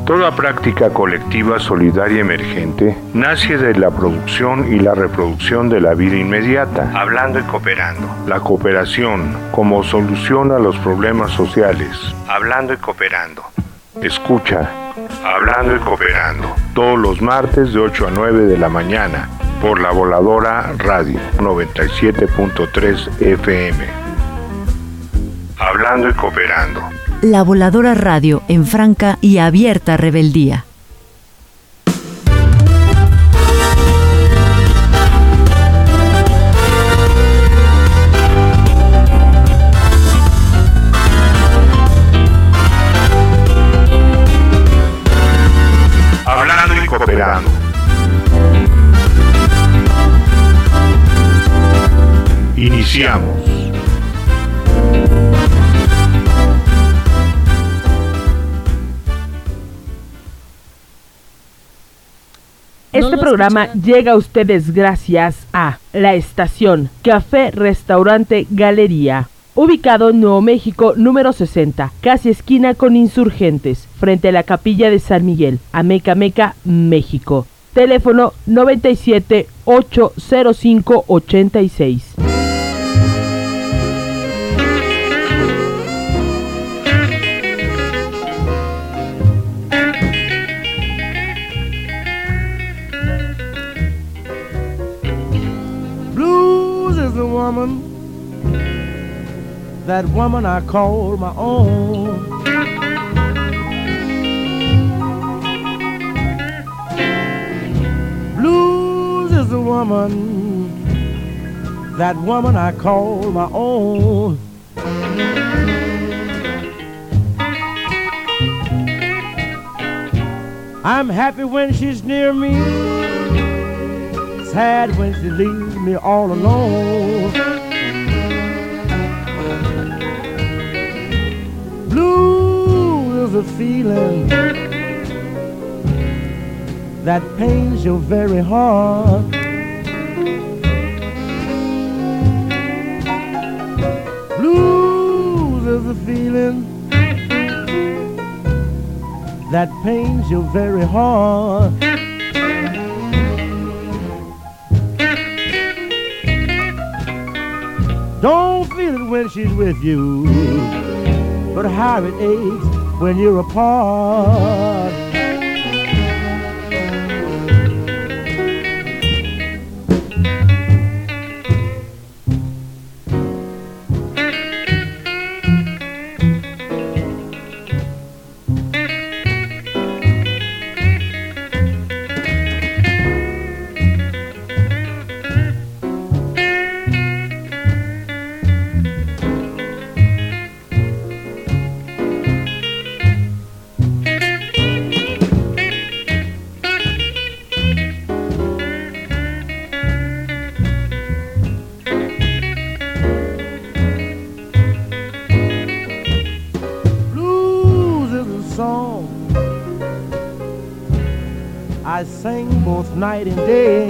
Toda práctica colectiva solidaria emergente nace de la producción y la reproducción de la vida inmediata, hablando y cooperando. La cooperación como solución a los problemas sociales, hablando y cooperando. Escucha, Hablando y Cooperando, todos los martes de 8 a 9 de la mañana, por La Voladora Radio 97.3 FM. Hablando y Cooperando. La Voladora Radio en franca y abierta rebeldía. Hablando y Cooperando. Iniciamos. Este programa llega a ustedes gracias a La Estación, Café Restaurante Galería, ubicado en Nuevo México número 60, casi esquina con Insurgentes, frente a la Capilla de San Miguel, Amecameca, México. Teléfono 97 805 86. Woman, that woman I call my own. Blues is the woman, that woman I call my own. I'm happy when she's near me, sad when she leaves me all alone. Blue is a feeling that pains your very heart. Blues is a feeling that pains your very heart. Don't feel it when she's with you, but how it aches when you're apart. I sing both night and day.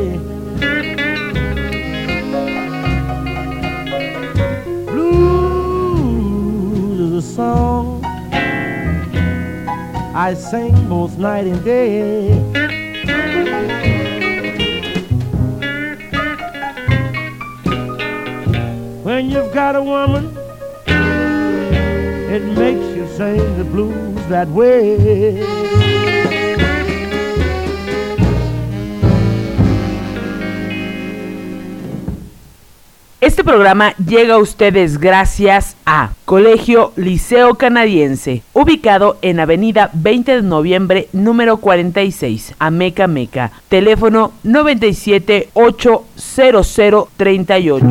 Blues is a song I sing both night and day. When you've got a woman, it makes you sing the blues that way. Este programa llega a ustedes gracias a Colegio Liceo Canadiense, ubicado en Avenida 20 de Noviembre, número 46, Amecameca. Teléfono 97 800 38.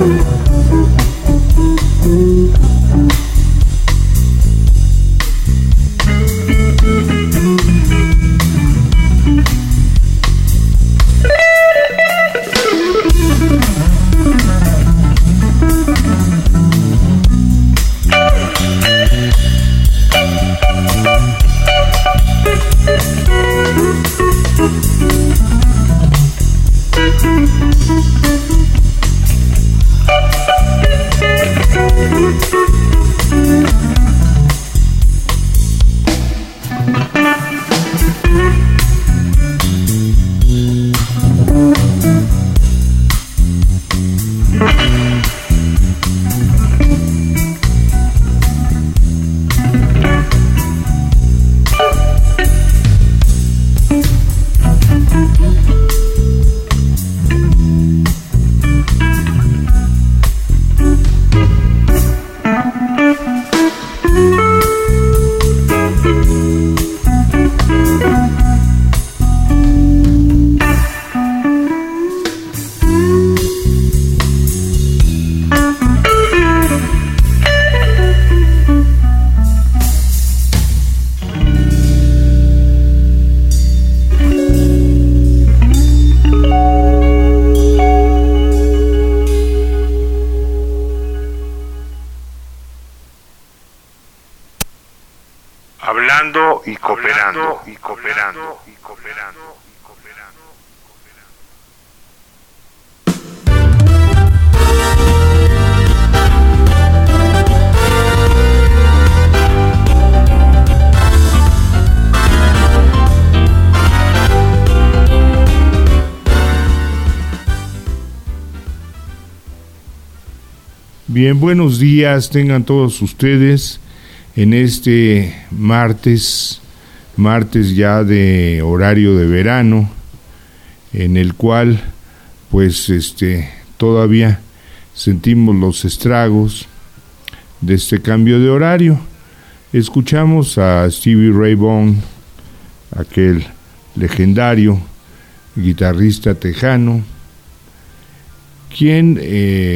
Hablando y cooperando. Bien, buenos días tengan todos ustedes en este martes ya de horario de verano, en el cual pues todavía sentimos los estragos de este cambio de horario. Escuchamos a Stevie Ray Vaughan, aquel legendario guitarrista tejano, quien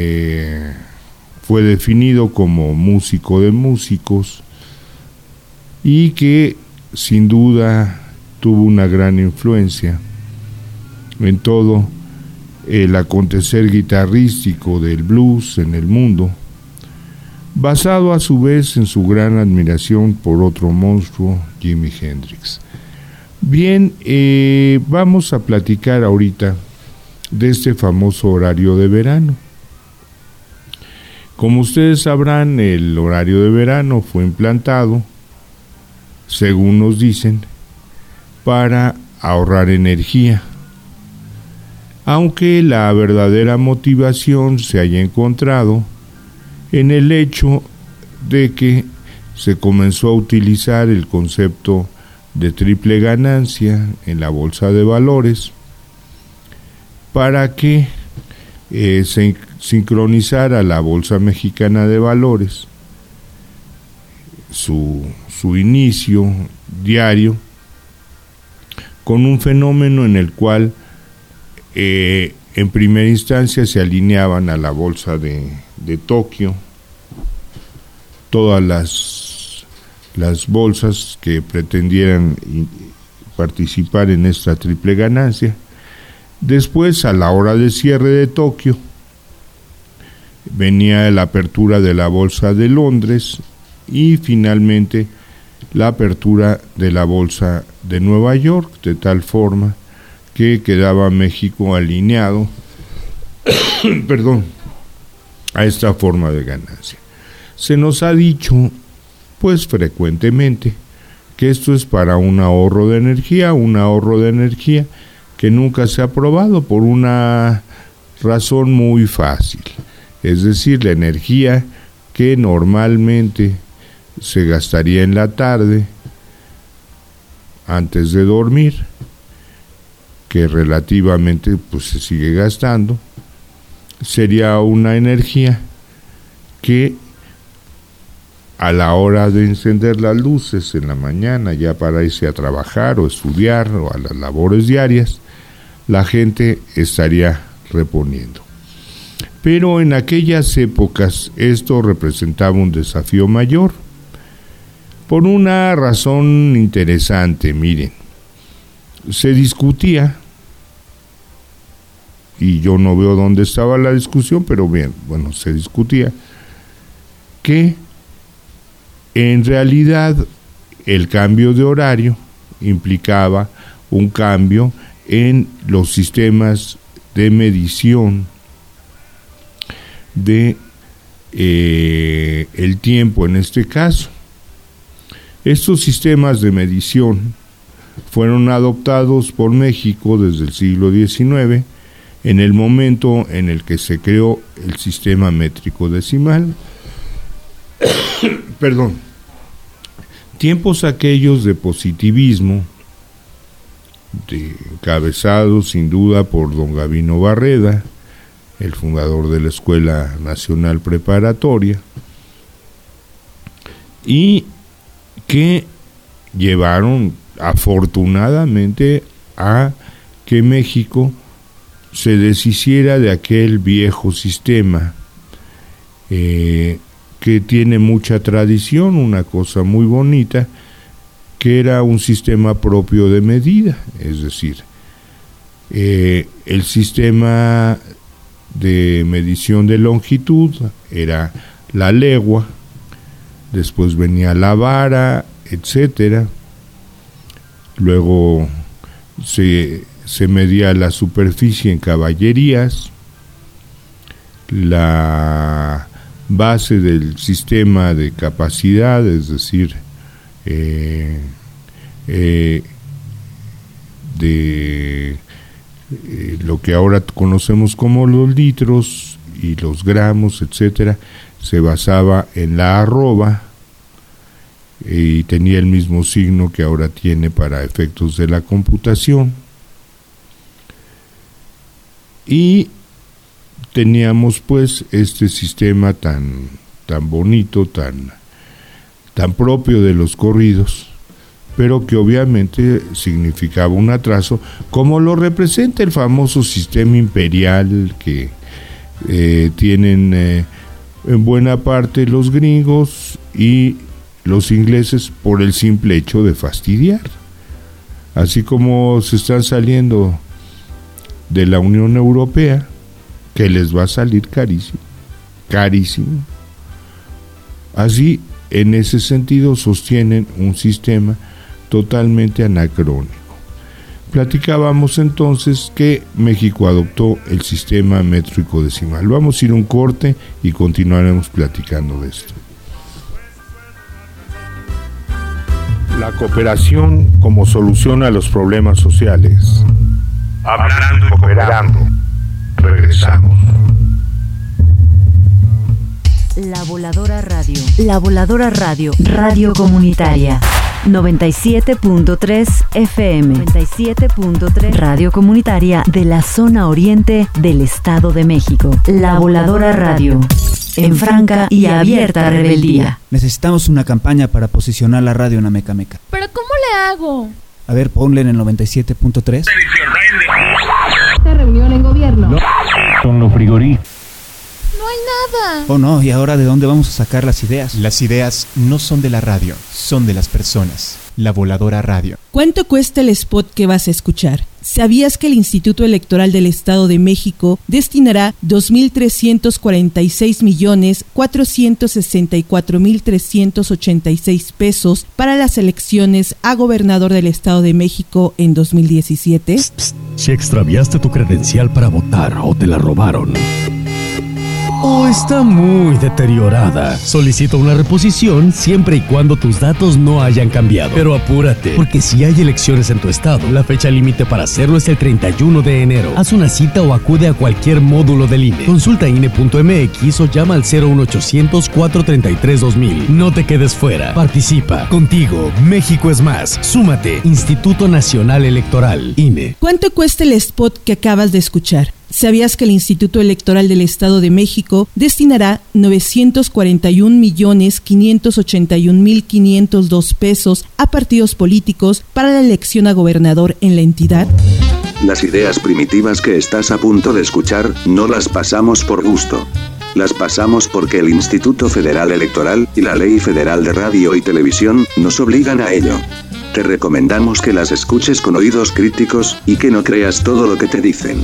fue definido como músico de músicos y que sin duda tuvo una gran influencia en todo el acontecer guitarrístico del blues en el mundo, basado a su vez en su gran admiración por otro monstruo, Jimi Hendrix. Bien, vamos a platicar ahorita de este famoso horario de verano. Como ustedes sabrán, el horario de verano fue implantado, según nos dicen, para ahorrar energía, aunque la verdadera motivación se haya encontrado en el hecho de que se comenzó a utilizar el concepto de triple ganancia en la bolsa de valores para que se sincronizara la Bolsa Mexicana de Valores, su inicio diario, con un fenómeno en el cual en primera instancia se alineaban a la Bolsa de Tokio todas las bolsas que pretendieran participar en esta triple ganancia. Después, a la hora de cierre de Tokio, venía la apertura de la Bolsa de Londres y finalmente la apertura de la Bolsa de Nueva York, de tal forma que quedaba México alineado a esta forma de ganancia. Se nos ha dicho, pues frecuentemente, que esto es para un ahorro de energía que nunca se ha probado por una razón muy fácil. Es decir, la energía que normalmente se gastaría en la tarde antes de dormir, que relativamente pues se sigue gastando, sería una energía que a la hora de encender las luces en la mañana, ya para irse a trabajar o estudiar o a las labores diarias, la gente estaría reponiendo. Pero en aquellas épocas esto representaba un desafío mayor, por una razón interesante. Miren, se discutía, y yo no veo dónde estaba la discusión, pero bien, bueno, se discutía que en realidad el cambio de horario implicaba un cambio en los sistemas de medición de el tiempo en este caso. Estos sistemas de medición fueron adoptados por México desde el siglo XIX, en el momento en el que se creó el sistema métrico decimal. Perdón. Tiempos aquellos de positivismo, encabezados sin duda por don Gavino Barreda, el fundador de la Escuela Nacional Preparatoria, y que llevaron afortunadamente a que México se deshiciera de aquel viejo sistema que tiene mucha tradición, una cosa muy bonita, que era un sistema propio de medida, es decir, el sistema de medición de longitud era la legua, después venía la vara, etcétera. Luego se medía la superficie en caballerías. La base del sistema de capacidad, es decir, lo que ahora conocemos como los litros y los gramos, etcétera, se basaba en la arroba y tenía el mismo signo que ahora tiene para efectos de la computación. Y teníamos pues este sistema tan bonito, tan propio de los corridos, pero que obviamente significaba un atraso, como lo representa el famoso sistema imperial que tienen en buena parte los gringos y los ingleses por el simple hecho de fastidiar. Así como se están saliendo de la Unión Europea, que les va a salir carísimo, carísimo. Así, en ese sentido, sostienen un sistema totalmente anacrónico. Platicábamos entonces que México adoptó el sistema métrico decimal. Vamos a ir a un corte y continuaremos platicando de esto. La cooperación como solución a los problemas sociales. Hablando y cooperando. Regresamos. La Voladora Radio. La Voladora Radio. Radio comunitaria. 97.3 FM. 97.3 Radio comunitaria de la zona oriente del Estado de México. La Voladora Radio. En franca y abierta rebeldía. Necesitamos una campaña para posicionar la radio en Amecameca. ¿Pero cómo le hago? A ver, ponle en el 97.3. Esta reunión en gobierno. No, son los frigoríficos. No hay nada. Oh no, ¿y ahora de dónde vamos a sacar las ideas? Las ideas no son de la radio, son de las personas. La Voladora Radio. ¿Cuánto cuesta el spot que vas a escuchar? ¿Sabías que el Instituto Electoral del Estado de México destinará 2,346,464,386 pesos para las elecciones a gobernador del Estado de México en 2017? Psst, psst. Si extraviaste tu credencial para votar o te la robaron, o está muy deteriorada, solicita una reposición siempre y cuando tus datos no hayan cambiado. Pero apúrate, porque si hay elecciones en tu estado, la fecha límite para hacerlo es el 31 de enero. Haz una cita o acude a cualquier módulo del INE. Consulta INE.mx o llama al 01800 433 2000. No te quedes fuera. Participa. Contigo, México es más. Súmate. Instituto Nacional Electoral, INE. ¿Cuánto cuesta el spot que acabas de escuchar? ¿Sabías que el Instituto Electoral del Estado de México destinará 941,581,502 pesos a partidos políticos para la elección a gobernador en la entidad? Las ideas primitivas que estás a punto de escuchar, no las pasamos por gusto. Las pasamos porque el Instituto Federal Electoral y la Ley Federal de Radio y Televisión nos obligan a ello. Te recomendamos que las escuches con oídos críticos y que no creas todo lo que te dicen.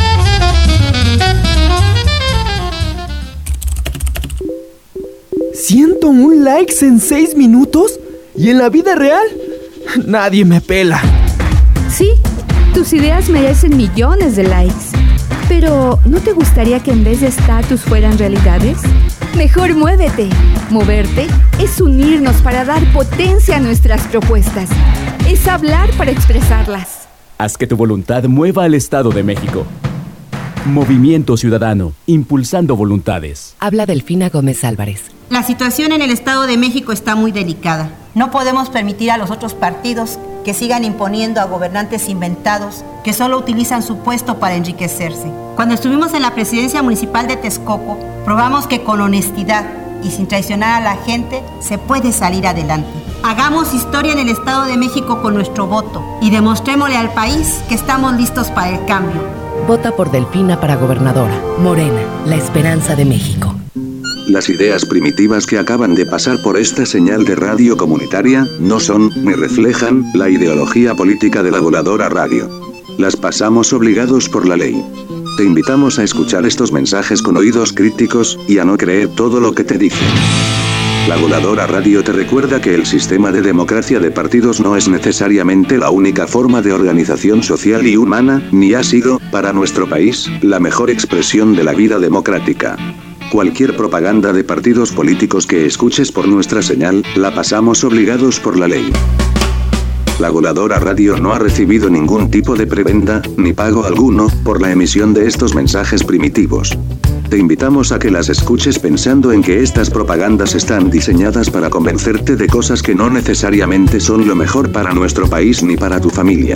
¿101 likes en 6 minutos? ¿Y en la vida real? Nadie me pela. Sí, tus ideas merecen millones de likes. Pero, ¿no te gustaría que en vez de estatus fueran realidades? Mejor muévete. Moverte es unirnos para dar potencia a nuestras propuestas. Es hablar para expresarlas. Haz que tu voluntad mueva al Estado de México. Movimiento Ciudadano, impulsando voluntades. Habla Delfina Gómez Álvarez. La situación en el Estado de México está muy delicada. No podemos permitir a los otros partidos que sigan imponiendo a gobernantes inventados que solo utilizan su puesto para enriquecerse. Cuando estuvimos en la presidencia municipal de Texcoco, probamos que con honestidad y sin traicionar a la gente se puede salir adelante. Hagamos historia en el Estado de México con nuestro voto y demostrémosle al país que estamos listos para el cambio. Vota por Delfina para gobernadora. Morena, la esperanza de México. Las ideas primitivas que acaban de pasar por esta señal de radio comunitaria no son ni reflejan la ideología política de la Voladora Radio. Las pasamos obligados por la ley. Te invitamos a escuchar estos mensajes con oídos críticos y a no creer todo lo que te dicen. La Voladora Radio te recuerda que el sistema de democracia de partidos no es necesariamente la única forma de organización social y humana, ni ha sido, para nuestro país, la mejor expresión de la vida democrática. Cualquier propaganda de partidos políticos que escuches por nuestra señal, la pasamos obligados por la ley. La Voladora Radio no ha recibido ningún tipo de prebenda, ni pago alguno, por la emisión de estos mensajes primitivos. Te invitamos a que las escuches pensando en que estas propagandas están diseñadas para convencerte de cosas que no necesariamente son lo mejor para nuestro país ni para tu familia.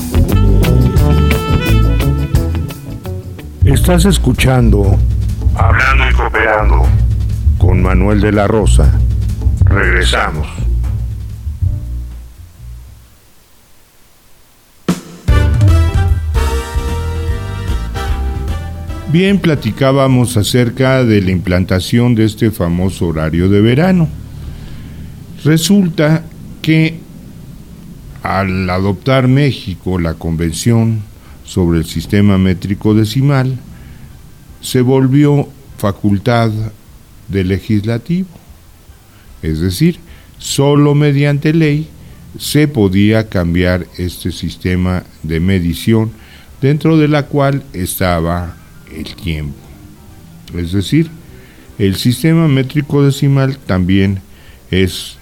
Estás escuchando Hablando y Cooperando con Manuel de la Rosa. Regresamos. Bien, platicábamos acerca de la implantación de este famoso horario de verano. Resulta que al adoptar México la Convención sobre el Sistema Métrico Decimal, se volvió facultad del legislativo. Es decir, solo mediante ley se podía cambiar este sistema de medición, dentro de la cual estaba el tiempo. Es decir, el sistema métrico decimal también es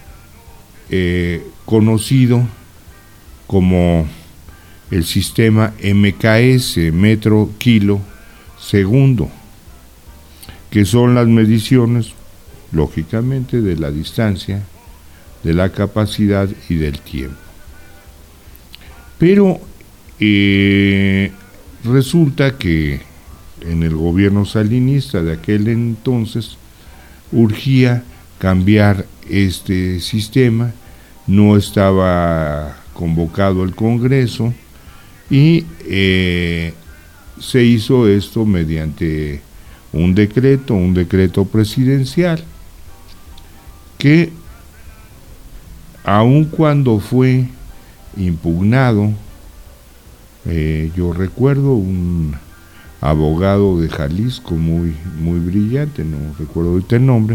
conocido como el sistema MKS, metro, kilo, segundo, que son las mediciones, lógicamente, de la distancia, de la capacidad y del tiempo. Pero resulta que en el gobierno salinista de aquel entonces urgía cambiar este sistema, no estaba convocado el Congreso y se hizo esto mediante un decreto presidencial que, aun cuando fue impugnado, yo recuerdo un abogado de Jalisco muy brillante, no recuerdo ahorita el nombre,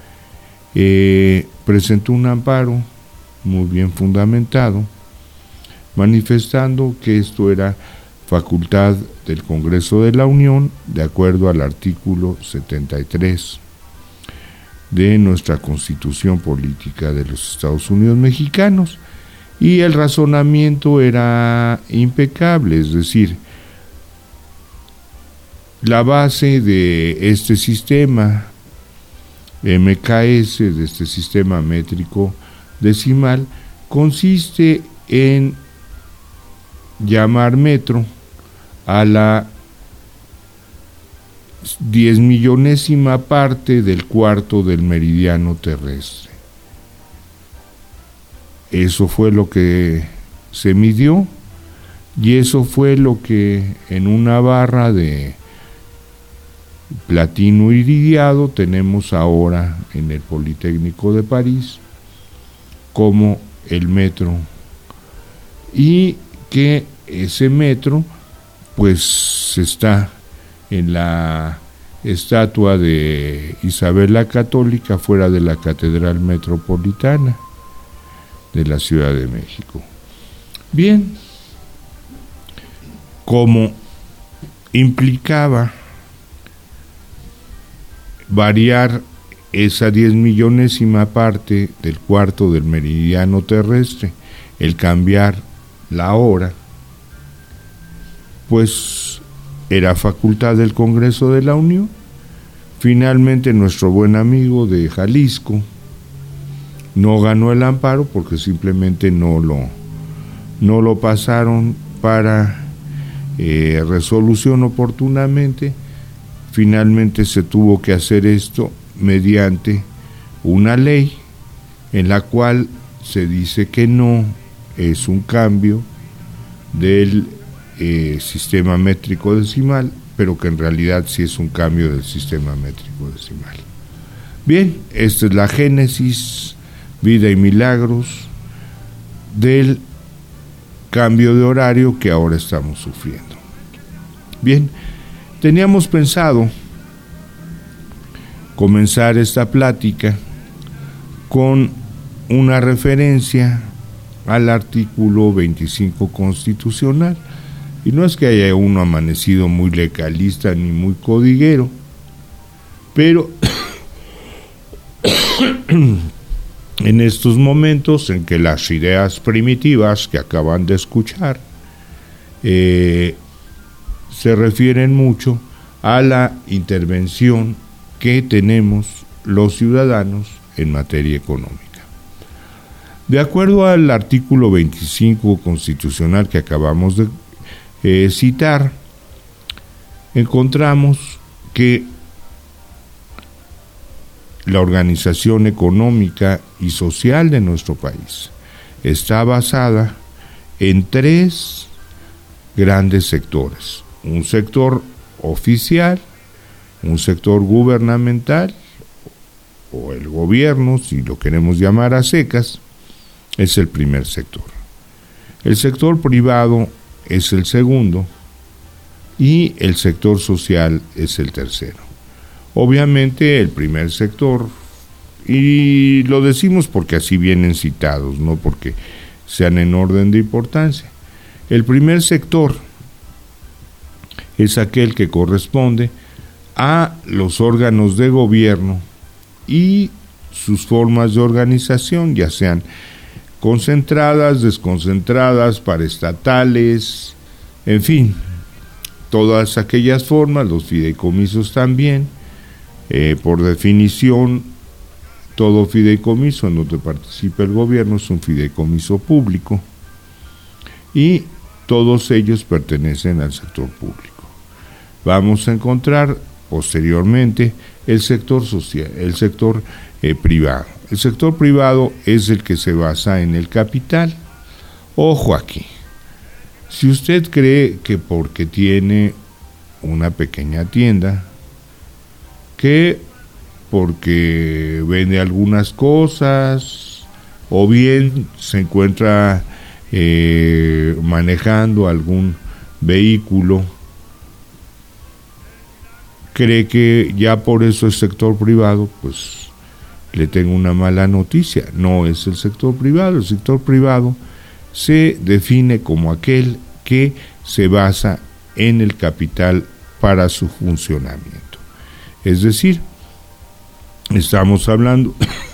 presentó un amparo muy bien fundamentado, manifestando que esto era facultad del Congreso de la Unión, de acuerdo al artículo 73 de nuestra Constitución Política de los Estados Unidos Mexicanos, y el razonamiento era impecable, es decir, la base de este sistema MKS, de este sistema métrico decimal, consiste en llamar metro a la 10.000.000ª parte del cuarto del meridiano terrestre. Eso fue lo que se midió, Y eso fue lo que en una barra de platino iridiado tenemos ahora en el Politécnico de París como el metro, y que ese metro pues está en la estatua de Isabel la Católica fuera de la Catedral Metropolitana de la Ciudad de México. Bien, como implicaba variar esa 10.000.000ª parte del cuarto del meridiano terrestre, el cambiar la hora, pues era facultad del Congreso de la Unión. Finalmente nuestro buen amigo de Jalisco no ganó el amparo porque simplemente no lo pasaron para resolución oportunamente. Finalmente se tuvo que hacer esto mediante una ley en la cual se dice que no es un cambio del sistema métrico decimal, pero que en realidad sí es un cambio del sistema métrico decimal. Bien, esta es la génesis, vida y milagros del cambio de horario que ahora estamos sufriendo. Bien, teníamos pensado comenzar esta plática con una referencia al artículo 25 constitucional, y no es que haya uno amanecido muy legalista ni muy codiguero, pero en estos momentos en que las ideas primitivas que acaban de escuchar se refieren mucho a la intervención que tenemos los ciudadanos en materia económica. De acuerdo al artículo 25 constitucional que acabamos de citar, encontramos que la organización económica y social de nuestro país está basada en 3 grandes sectores: un sector oficial, un sector gubernamental, o el gobierno, si lo queremos llamar a secas, es el primer sector. El sector privado es el segundo y el sector social es el tercero. Obviamente el primer sector, y lo decimos porque así vienen citados, no porque sean en orden de importancia. El primer sector es aquel que corresponde a los órganos de gobierno y sus formas de organización, ya sean concentradas, desconcentradas, paraestatales, en fin, todas aquellas formas, los fideicomisos también. Por definición, todo fideicomiso en donde participa el gobierno es un fideicomiso público, y todos ellos pertenecen al sector público. Vamos a encontrar posteriormente el sector social, el sector privado. El sector privado es el que se basa en el capital. Ojo aquí, si usted cree que porque tiene una pequeña tienda, que porque vende algunas cosas, o bien se encuentra manejando algún vehículo, cree que ya por eso es sector privado, pues le tengo una mala noticia. No es el sector privado. El sector privado se define como aquel que se basa en el capital para su funcionamiento. Es decir, estamos hablando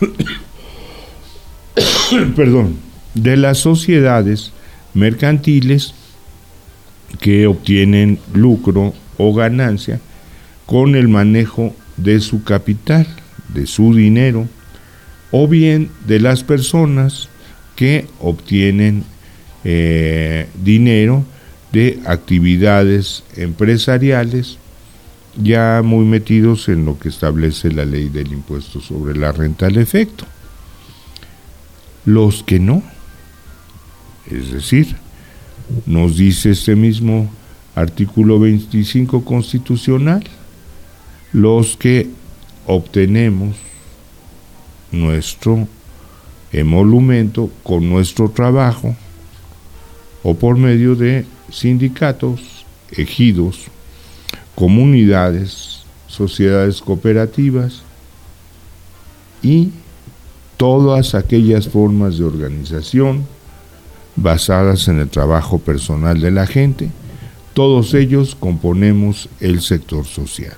de las sociedades mercantiles que obtienen lucro o ganancia con el manejo de su capital, de su dinero, o bien de las personas que obtienen dinero de actividades empresariales, ya muy metidos en lo que establece la ley del impuesto sobre la renta al efecto. Los que no, es decir, nos dice este mismo artículo 25 constitucional, los que obtenemos nuestro emolumento con nuestro trabajo o por medio de sindicatos, ejidos, comunidades, sociedades cooperativas y todas aquellas formas de organización basadas en el trabajo personal de la gente, todos ellos componemos el sector social.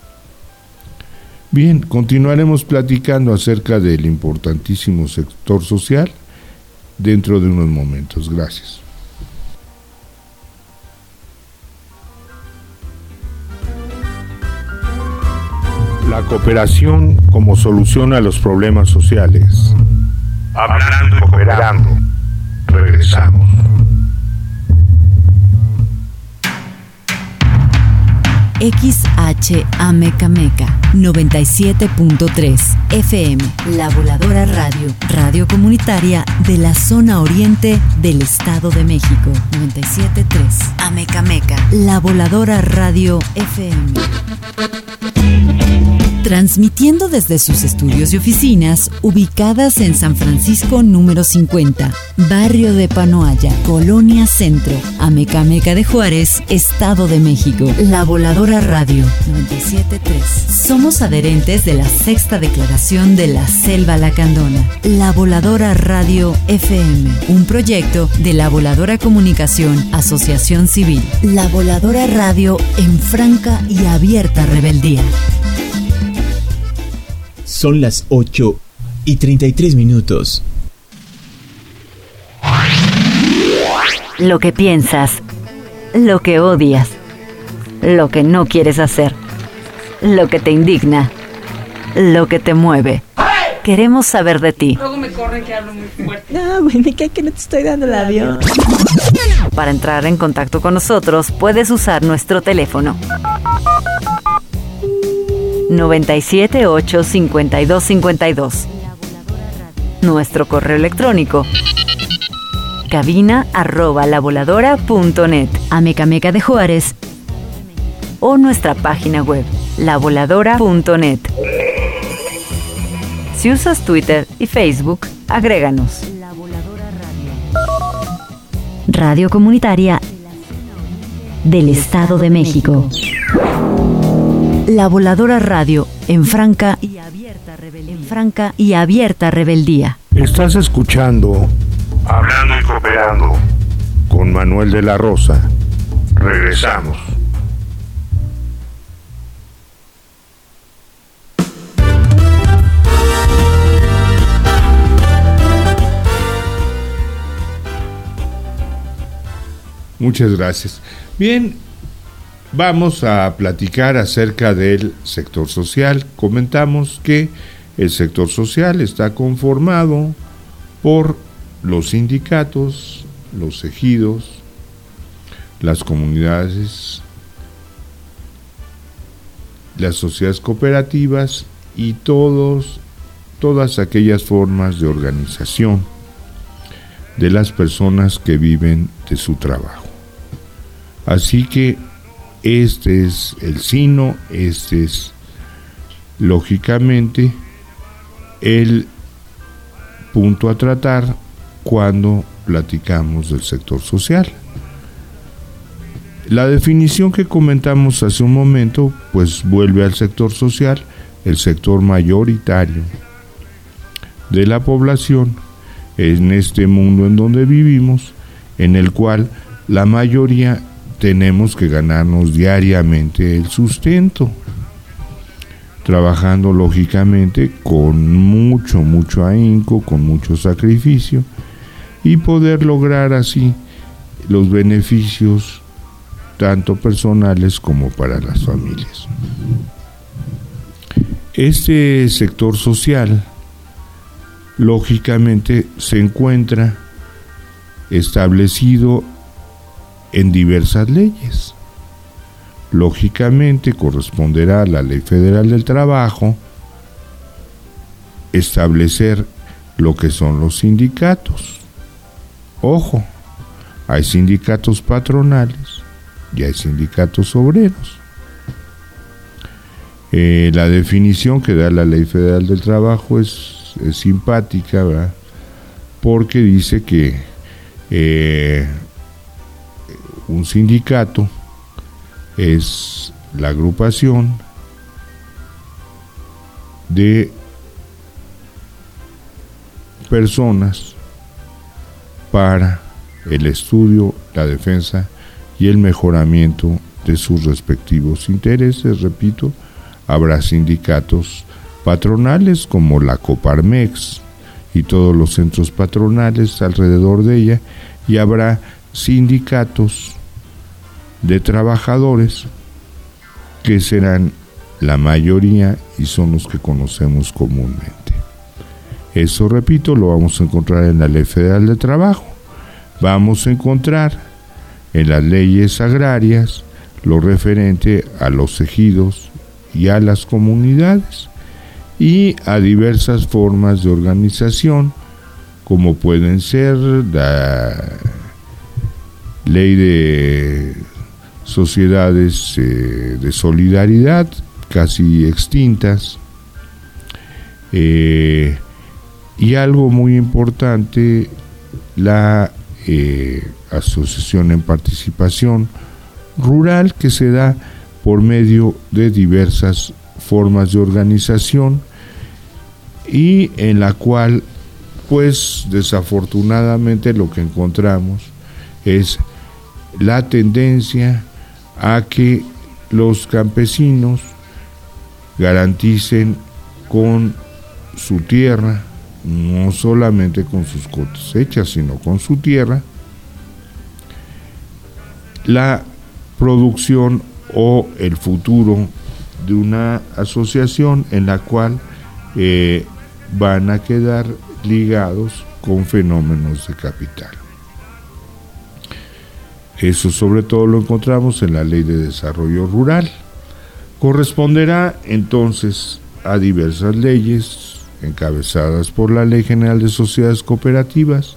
Bien, continuaremos platicando acerca del importantísimo sector social dentro de unos momentos. Gracias. La cooperación como solución a los problemas sociales. Hablando y cooperando. Regresamos. XHAMECAMECA 97.3 FM, La Voladora Radio, radio comunitaria de la zona oriente del Estado de México. 97.3 AMECAMECA, La Voladora Radio FM. Transmitiendo desde sus estudios y oficinas ubicadas en San Francisco número 50, barrio de Panoaya, Colonia Centro, Amecameca de Juárez, Estado de México. La Voladora Radio 97.3. Somos adherentes de la Sexta Declaración de la Selva Lacandona. La Voladora Radio FM, un proyecto de La Voladora Comunicación, Asociación Civil. La Voladora Radio en franca y abierta rebeldía. Son las 8:33. Lo que piensas, lo que odias, lo que no quieres hacer, lo que te indigna, lo que te mueve. Queremos saber de ti. Luego me corren que hablo muy fuerte. No, güey, me cae que no te estoy dando el avión. Para entrar en contacto con nosotros, puedes usar nuestro teléfono 978-5252. Nuestro correo electrónico cabina@lavoladora.net. Amecameca de Juárez. O nuestra página web lavoladora.net. Si usas Twitter y Facebook, agréganos. Radio Comunitaria del Estado de México. La Voladora Radio en franca y abierta rebeldía. Estás escuchando Hablando y Cooperando con Manuel de la Rosa. Regresamos. Muchas gracias. Bien, vamos a platicar acerca del sector social. Comentamos que el sector social está conformado por los sindicatos, los ejidos, las comunidades, las sociedades cooperativas y todas aquellas formas de organización de las personas que viven de su trabajo. Así que este es el sino, este es lógicamente el punto a tratar cuando platicamos del sector social. La definición que comentamos hace un momento, pues vuelve al sector social, el sector mayoritario de la población en este mundo en donde vivimos, en el cual la mayoría tenemos que ganarnos diariamente el sustento, trabajando lógicamente con mucho ahínco, con mucho sacrificio, y poder lograr así los beneficios tanto personales como para las familias. Este sector social lógicamente se encuentra establecido en diversas leyes. Lógicamente corresponderá a la Ley Federal del Trabajo establecer lo que son los sindicatos. Ojo, Hay sindicatos patronales y hay sindicatos obreros. La definición que da la Ley Federal del Trabajo es simpática, ¿verdad? Porque dice que un sindicato es la agrupación de personas para el estudio, la defensa y el mejoramiento de sus respectivos intereses. Repito, habrá sindicatos patronales como la Coparmex y todos los centros patronales alrededor de ella, y habrá sindicatos de trabajadores que serán la mayoría y son los que conocemos comúnmente. Eso, repito, lo vamos a encontrar en la Ley Federal de Trabajo. Vamos a encontrar en las leyes agrarias lo referente a los ejidos y a las comunidades y a diversas formas de organización, como pueden ser la ley de sociedades de solidaridad casi extintas, y algo muy importante, la asociación en participación rural, que se da por medio de diversas formas de organización y en la cual, pues desafortunadamente, lo que encontramos es la tendencia a que los campesinos garanticen con su tierra, no solamente con sus cosechas, sino con su tierra, la producción o el futuro de una asociación en la cual van a quedar ligados con fenómenos de capital. Eso sobre todo lo encontramos en la Ley de Desarrollo Rural. Corresponderá entonces a diversas leyes encabezadas por la Ley General de Sociedades Cooperativas.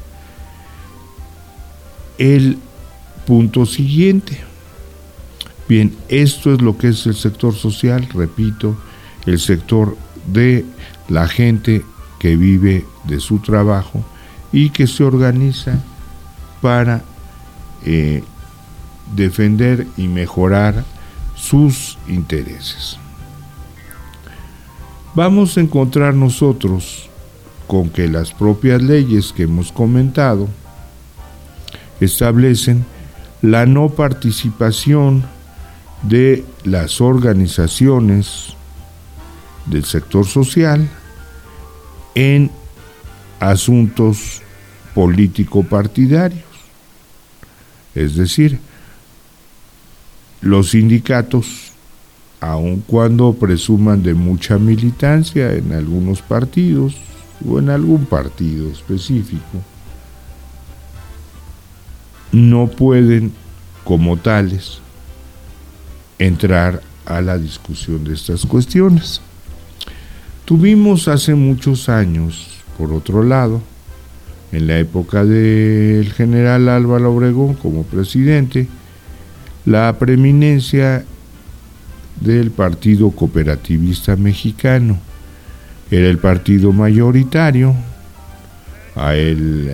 El punto siguiente. Bien, esto es lo que es el sector social, repito, el sector de la gente que vive de su trabajo y que se organiza para defender y mejorar sus intereses. Vamos a encontrar nosotros con que las propias leyes que hemos comentado establecen la no participación de las organizaciones del sector social en asuntos político-partidarios. Es decir, los sindicatos, aun cuando presuman de mucha militancia en algunos partidos o en algún partido específico, no pueden, como tales, entrar a la discusión de estas cuestiones. Tuvimos hace muchos años, por otro lado, en la época del general Álvaro Obregón como presidente, la preeminencia del Partido Cooperativista Mexicano. Era el partido mayoritario, a él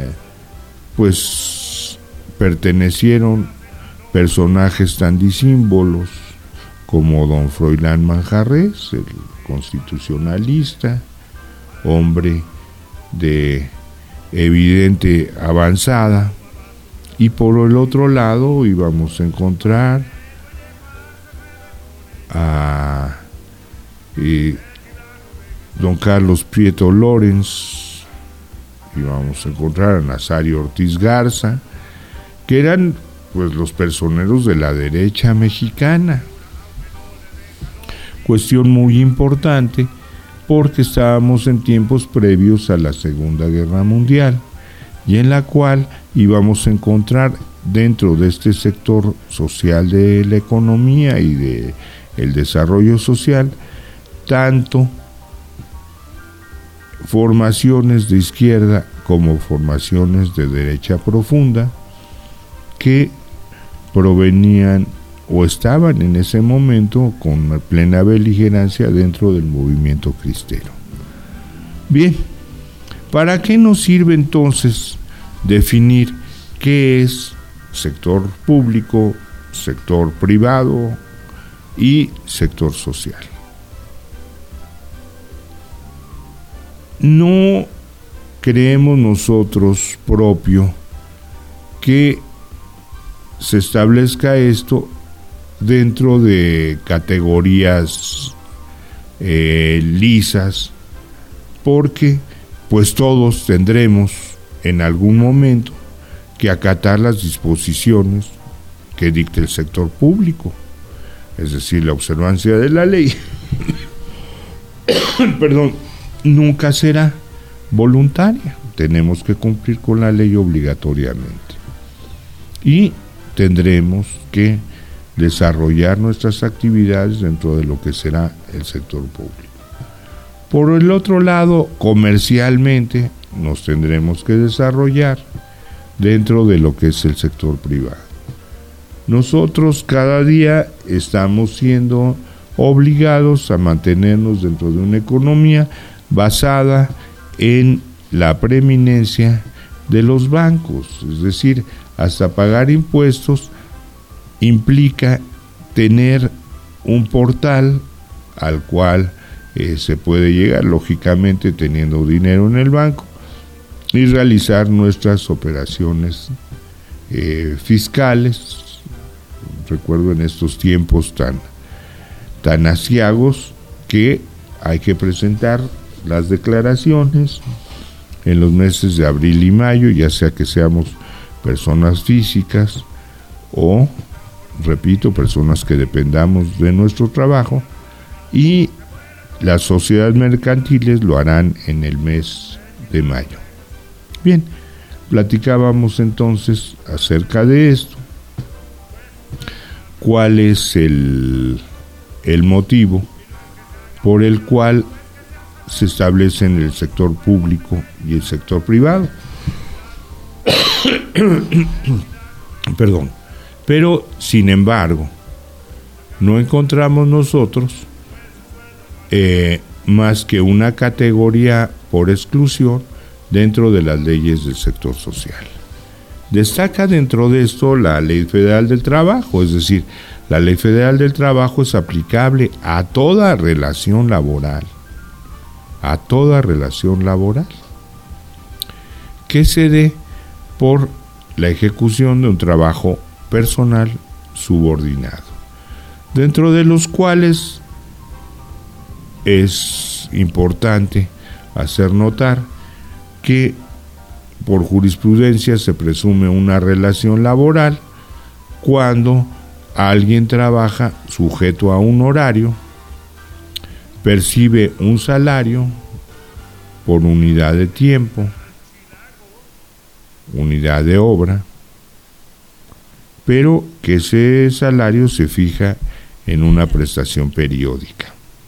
pues pertenecieron personajes tan disímbolos como don Froilán Manjarrés, el constitucionalista, hombre de evidente avanzada, y por el otro lado íbamos a encontrar a don Carlos Prieto Lorenz, íbamos a encontrar a Nazario Ortiz Garza, que eran pues los personeros de la derecha mexicana. Cuestión muy importante porque estábamos en tiempos previos a la Segunda Guerra Mundial y en la cual íbamos a encontrar dentro de este sector social de la economía y de el desarrollo social tanto formaciones de izquierda como formaciones de derecha profunda que provenían o estaban en ese momento con plena beligerancia dentro del movimiento cristero. Bien, ¿para qué nos sirve entonces definir qué es sector público, sector privado y sector social? No creemos nosotros propio que se establezca esto dentro de categorías lisas, porque pues todos tendremos en algún momento que acatar las disposiciones que dicte el sector público, es decir, la observancia de la ley perdón, nunca será voluntaria, tenemos que cumplir con la ley obligatoriamente y tendremos que desarrollar nuestras actividades dentro de lo que será el sector público. Por el otro lado, comercialmente nos tendremos que desarrollar dentro de lo que es el sector privado. Nosotros cada día estamos siendo obligados a mantenernos dentro de una economía basada en la preeminencia de los bancos, es decir, hasta pagar impuestos implica tener un portal al cual se puede llegar, lógicamente teniendo dinero en el banco, y realizar nuestras operaciones fiscales. Recuerdo en estos tiempos tan aciagos que hay que presentar las declaraciones en los meses de abril y mayo, ya sea que seamos personas físicas o, repito, personas que dependamos de nuestro trabajo, y las sociedades mercantiles lo harán en el mes de mayo. Bien, platicábamos entonces acerca de esto. ¿Cuál es el motivo por el cual se establecen el sector público y el sector privado? Perdón. Pero, sin embargo, no encontramos nosotros más que una categoría por exclusión dentro de las leyes del sector social. Destaca dentro de esto la Ley Federal del Trabajo, es decir, la Ley Federal del Trabajo es aplicable a toda relación laboral, que se dé por la ejecución de un trabajo personal subordinado, dentro de los cuales es importante hacer notar que por jurisprudencia se presume una relación laboral cuando alguien trabaja sujeto a un horario, percibe un salario por unidad de tiempo, unidad de obra, pero que ese salario se fija en una prestación periódica.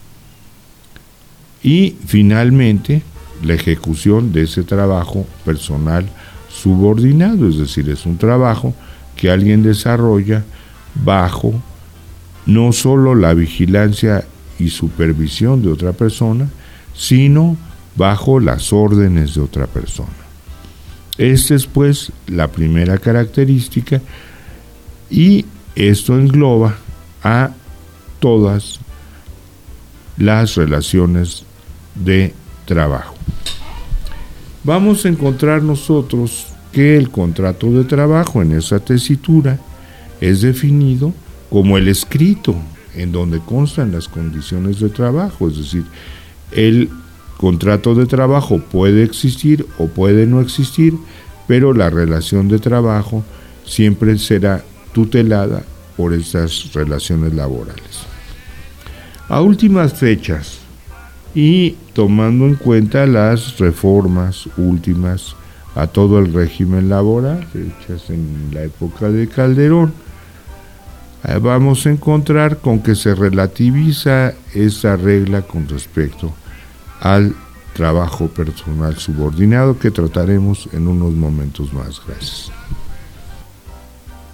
Y finalmente, la ejecución de ese trabajo personal subordinado, es decir, es un trabajo que alguien desarrolla bajo no solo la vigilancia y supervisión de otra persona, sino bajo las órdenes de otra persona. Esta es pues la primera característica, y esto engloba a todas las relaciones de trabajo. Vamos a encontrar nosotros que el contrato de trabajo en esa tesitura es definido como el escrito en donde constan las condiciones de trabajo, es decir, el contrato de trabajo puede existir o puede no existir, pero la relación de trabajo siempre será tutelada por estas relaciones laborales. A últimas fechas, y tomando en cuenta las reformas últimas a todo el régimen laboral hechas en la época de Calderón, vamos a encontrar con que se relativiza esta regla con respecto al trabajo personal subordinado, que trataremos en unos momentos más. Gracias.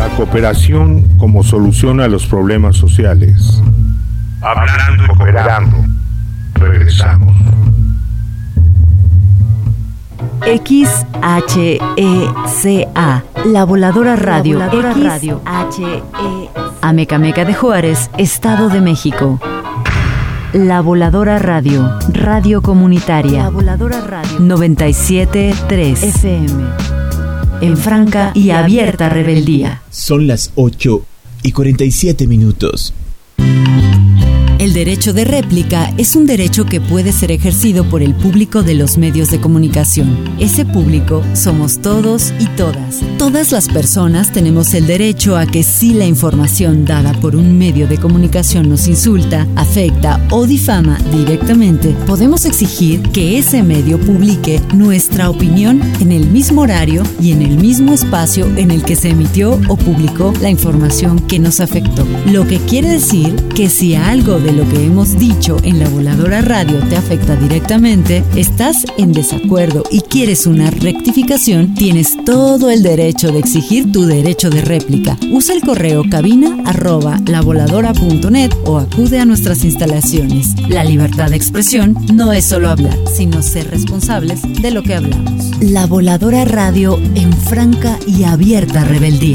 La cooperación como solución a los problemas sociales. Hablando y cooperando. Regresamos. XHECA, La Voladora Radio. Amecameca de Juárez, Estado de México. La Voladora Radio, radio comunitaria. La Voladora Radio 97.3 FM. En franca y abierta rebeldía. Son las 8:47. El derecho de réplica es un derecho que puede ser ejercido por el público de los medios de comunicación. Ese público somos todos y todas. Todas las personas tenemos el derecho a que si la información dada por un medio de comunicación nos insulta, afecta o difama directamente, podemos exigir que ese medio publique nuestra opinión en el mismo horario y en el mismo espacio en el que se emitió o publicó la información que nos afectó. Lo que quiere decir que si algo de lo que hemos dicho en La Voladora Radio te afecta directamente, estás en desacuerdo y quieres una rectificación, tienes todo el derecho de exigir tu derecho de réplica. Usa el correo cabina@lavoladora.net o acude a nuestras instalaciones. La libertad de expresión no es solo hablar, sino ser responsables de lo que hablamos. La Voladora Radio en franca y abierta rebeldía.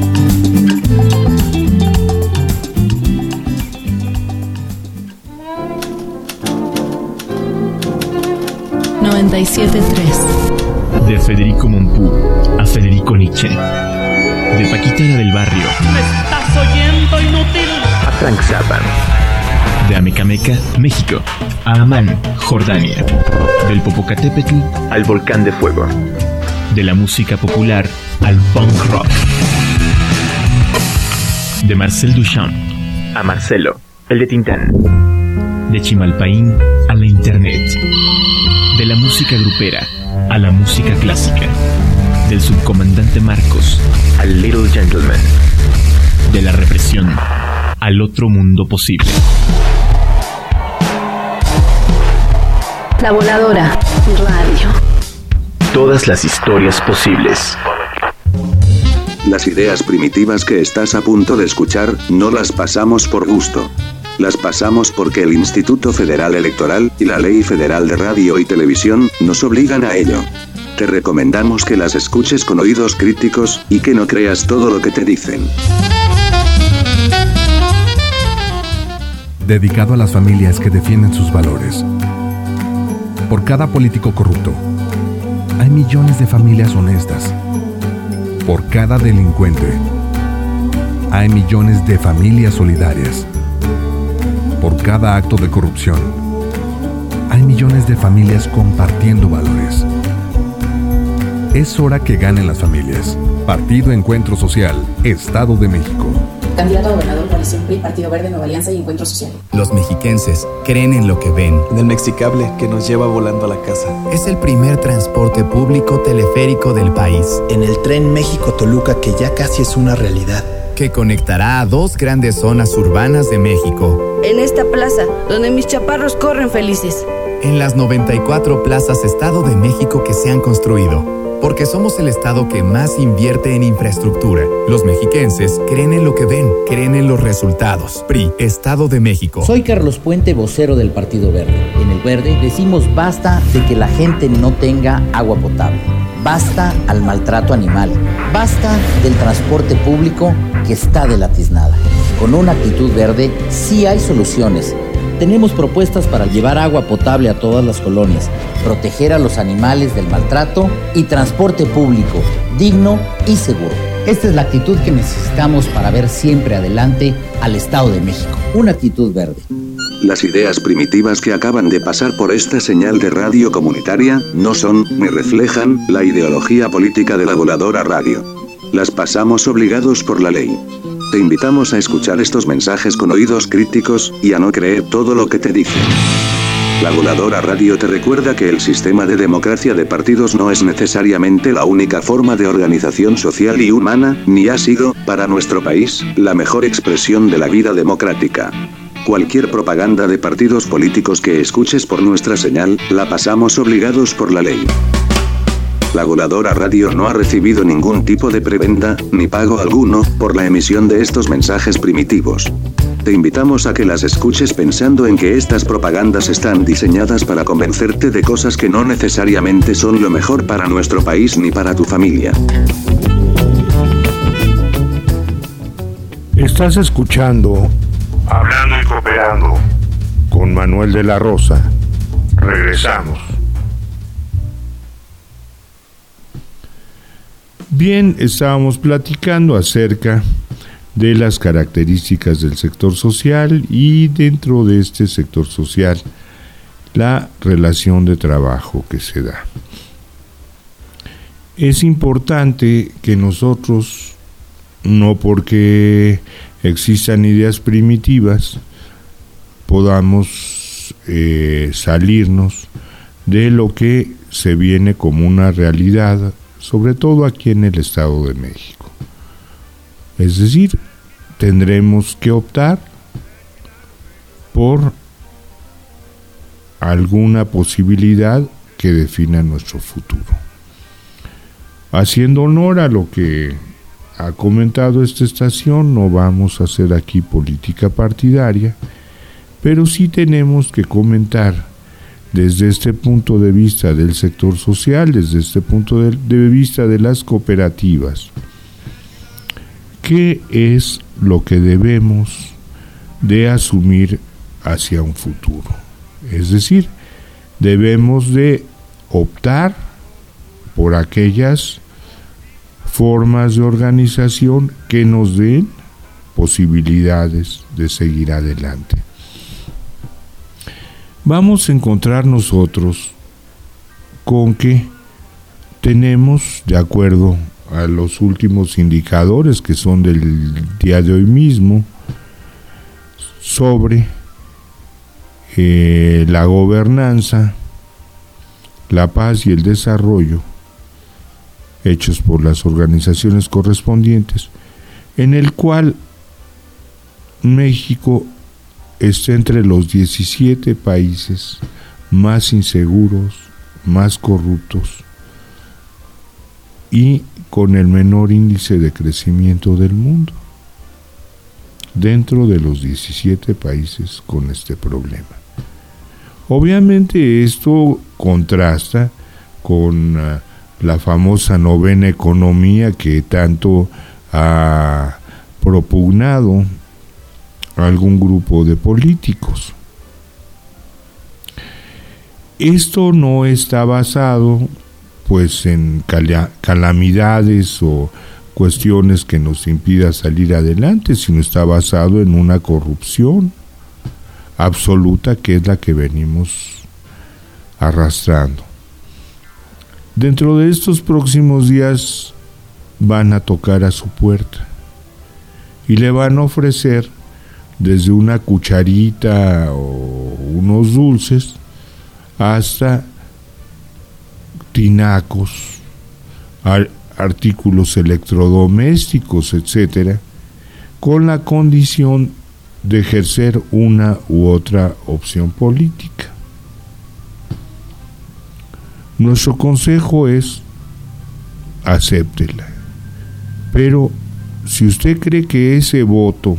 97.3. De Federico Mompou a Federico Nietzsche. De Paquita del Barrio. ¿Me estás oyendo, inútil? A Frank Zappa. De Amecameca, México, a Amán, Jordania. Del Popocatépetl al Volcán de Fuego. De la música popular al punk rock. De Marcel Duchamp a Marcelo, el de Tintán. De Chimalpaín a la internet. De la música grupera a la música clásica. Del subcomandante Marcos al Little Gentleman. De la represión al otro mundo posible. La Voladora Radio. Todas las historias posibles. Las ideas primitivas que estás a punto de escuchar, no las pasamos por gusto. Las pasamos porque el Instituto Federal Electoral y la Ley Federal de Radio y Televisión nos obligan a ello. Te recomendamos que las escuches con oídos críticos y que no creas todo lo que te dicen. Dedicado a las familias que defienden sus valores. Por cada político corrupto, hay millones de familias honestas. Por cada delincuente, hay millones de familias solidarias. Por cada acto de corrupción, hay millones de familias compartiendo valores. Es hora que ganen las familias. Partido Encuentro Social, Estado de México. Candidato a gobernador, coalición PRI, Partido Verde, Nueva Alianza y Encuentro Social. Los mexiquenses creen en lo que ven. En el Mexicable que nos lleva volando a la casa. Es el primer transporte público teleférico del país. En el tren México-Toluca que ya casi es una realidad. Que conectará a dos grandes zonas urbanas de México. En esta plaza, donde mis chaparros corren felices. En las 94 plazas Estado de México que se han construido. Porque somos el estado que más invierte en infraestructura. Los mexiquenses creen en lo que ven, creen en los resultados. PRI, Estado de México. Soy Carlos Puente, vocero del Partido Verde. En el Verde decimos basta de que la gente no tenga agua potable. Basta al maltrato animal. Basta del transporte público que está de la tiznada. Con una actitud verde sí hay soluciones. Tenemos propuestas para llevar agua potable a todas las colonias, proteger a los animales del maltrato y transporte público digno y seguro. Esta es la actitud que necesitamos para ver siempre adelante al Estado de México. Una actitud verde. Las ideas primitivas que acaban de pasar por esta señal de radio comunitaria no son ni reflejan la ideología política de la Voladora Radio. Las pasamos obligados por la ley. Te invitamos a escuchar estos mensajes con oídos críticos y a no creer todo lo que te dicen. La Voladora Radio te recuerda que el sistema de democracia de partidos no es necesariamente la única forma de organización social y humana, ni ha sido, para nuestro país, la mejor expresión de la vida democrática. Cualquier propaganda de partidos políticos que escuches por nuestra señal, la pasamos obligados por la ley. La Voladora Radio no ha recibido ningún tipo de preventa, ni pago alguno, por la emisión de estos mensajes primitivos. Te invitamos a que las escuches pensando en que estas propagandas están diseñadas para convencerte de cosas que no necesariamente son lo mejor para nuestro país ni para tu familia. Estás escuchando Hablando y Cooperando con Manuel de la Rosa. Regresamos. Bien, estábamos platicando acerca de las características del sector social y dentro de este sector social la relación de trabajo que se da. Es importante que nosotros, no porque existan ideas primitivas, podamos salirnos de lo que se viene como una realidad, sobre todo aquí en el Estado de México. Es decir, tendremos que optar por alguna posibilidad que defina nuestro futuro. Haciendo honor a lo que ha comentado esta estación, no vamos a hacer aquí política partidaria, pero sí tenemos que comentar desde este punto de vista del sector social, desde este punto de vista de las cooperativas, qué es lo que debemos de asumir hacia un futuro. Es decir, debemos de optar por aquellas formas de organización que nos den posibilidades de seguir adelante. Vamos a encontrar nosotros con que tenemos, de acuerdo a los últimos indicadores que son del día de hoy mismo, sobre la gobernanza, la paz y el desarrollo, hechos por las organizaciones correspondientes, en el cual México está entre los 17 países más inseguros, más corruptos y con el menor índice de crecimiento del mundo, dentro de los 17 países con este problema. Obviamente esto contrasta con la famosa novena economía que tanto ha propugnado algún grupo de políticos. Esto no está basado pues en calamidades o cuestiones que nos impida salir adelante, sino está basado en una corrupción absoluta que es la que venimos arrastrando. Dentro de estos próximos días van a tocar a su puerta y le van a ofrecer desde una cucharita o unos dulces hasta tinacos, artículos electrodomésticos, etcétera, con la condición de ejercer una u otra opción política. Nuestro consejo es acéptela, pero si usted cree que ese voto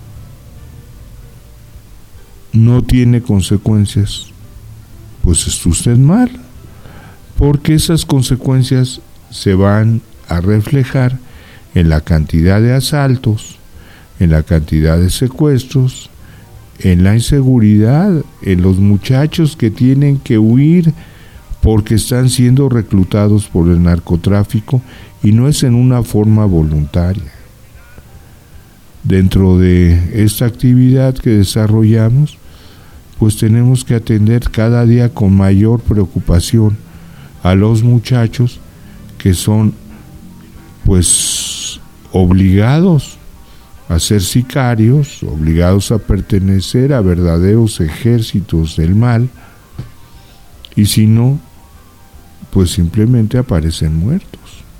no tiene consecuencias, pues está usted mal, porque esas consecuencias se van a reflejar en la cantidad de asaltos, en la cantidad de secuestros, en la inseguridad, en los muchachos que tienen que huir porque están siendo reclutados por el narcotráfico y no es en una forma voluntaria. Dentro de esta actividad que desarrollamos, pues tenemos que atender cada día con mayor preocupación a los muchachos que son pues obligados a ser sicarios, obligados a pertenecer a verdaderos ejércitos del mal, y si no, pues simplemente aparecen muertos.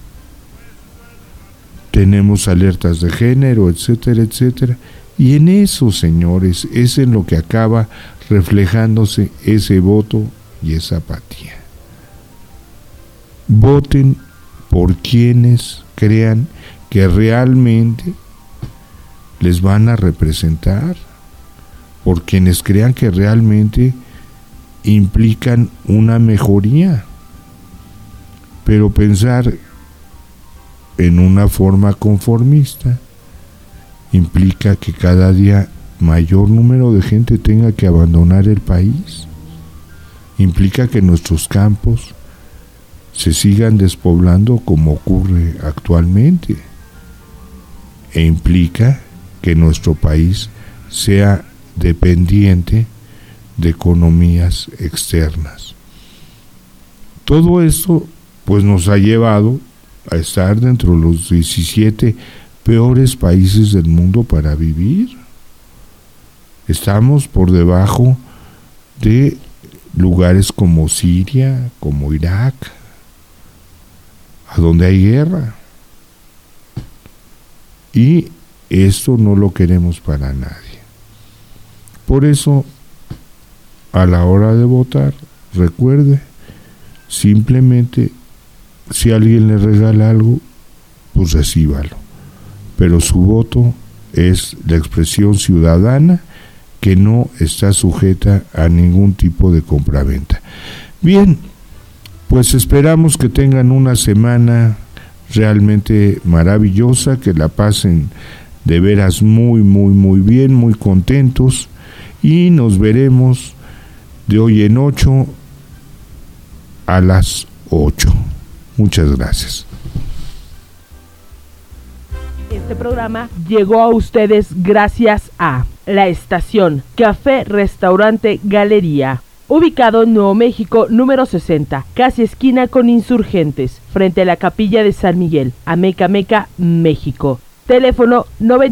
Tenemos alertas de género, etcétera, etcétera, y en eso, señores, es en lo que acaba reflejándose ese voto y esa apatía. voten por quienes crean que realmente les van a representar, por quienes crean que realmente implican una mejoría. Pero pensar en una forma conformista implica que cada día mayor número de gente tenga que abandonar el país, implica que nuestros campos se sigan despoblando como ocurre actualmente, e implica que nuestro país sea dependiente de economías externas. Todo esto pues nos ha llevado a estar dentro de los 17 peores países del mundo para vivir. Estamos por debajo de lugares como Siria, como Irak, a donde hay guerra. Y esto no lo queremos para nadie. Por eso, a la hora de votar, recuerde, simplemente, si alguien le regala algo, pues recíbalo. Pero su voto es la expresión ciudadana que no está sujeta a ningún tipo de compraventa. Bien, pues esperamos que tengan una semana realmente maravillosa, que la pasen de veras muy, muy, muy bien, muy contentos, y nos veremos de hoy en 8 a las 8. Muchas gracias. Este programa llegó a ustedes gracias a La Estación, Café Restaurante Galería, ubicado en Nuevo México número 60, casi esquina con Insurgentes, frente a la Capilla de San Miguel, Amecameca, México. Teléfono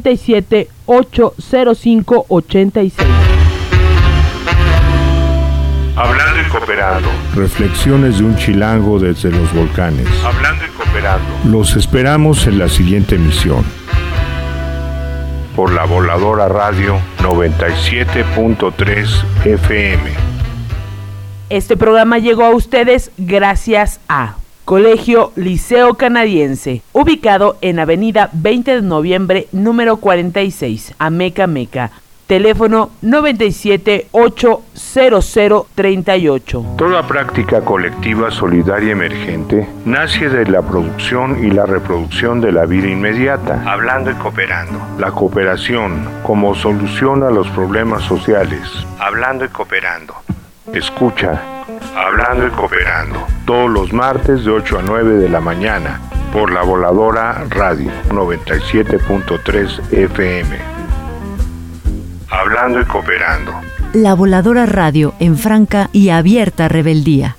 97-805-86. Hablando y cooperando. Reflexiones de un chilango desde los volcanes. Hablando y cooperando. Los esperamos en la siguiente emisión. Por la Voladora Radio 97.3 FM. Este programa llegó a ustedes gracias a Colegio Liceo Canadiense, ubicado en Avenida 20 de Noviembre, número 46, Amecameca. Teléfono 97-80038. Toda práctica colectiva solidaria emergente nace de la producción y la reproducción de la vida inmediata, hablando y cooperando. La cooperación como solución a los problemas sociales, hablando y cooperando. Escucha, Hablando y Cooperando, todos los martes de 8 a 9 de la mañana, por la Voladora Radio 97.3 FM. Hablando y Cooperando. La Voladora Radio en franca y abierta rebeldía.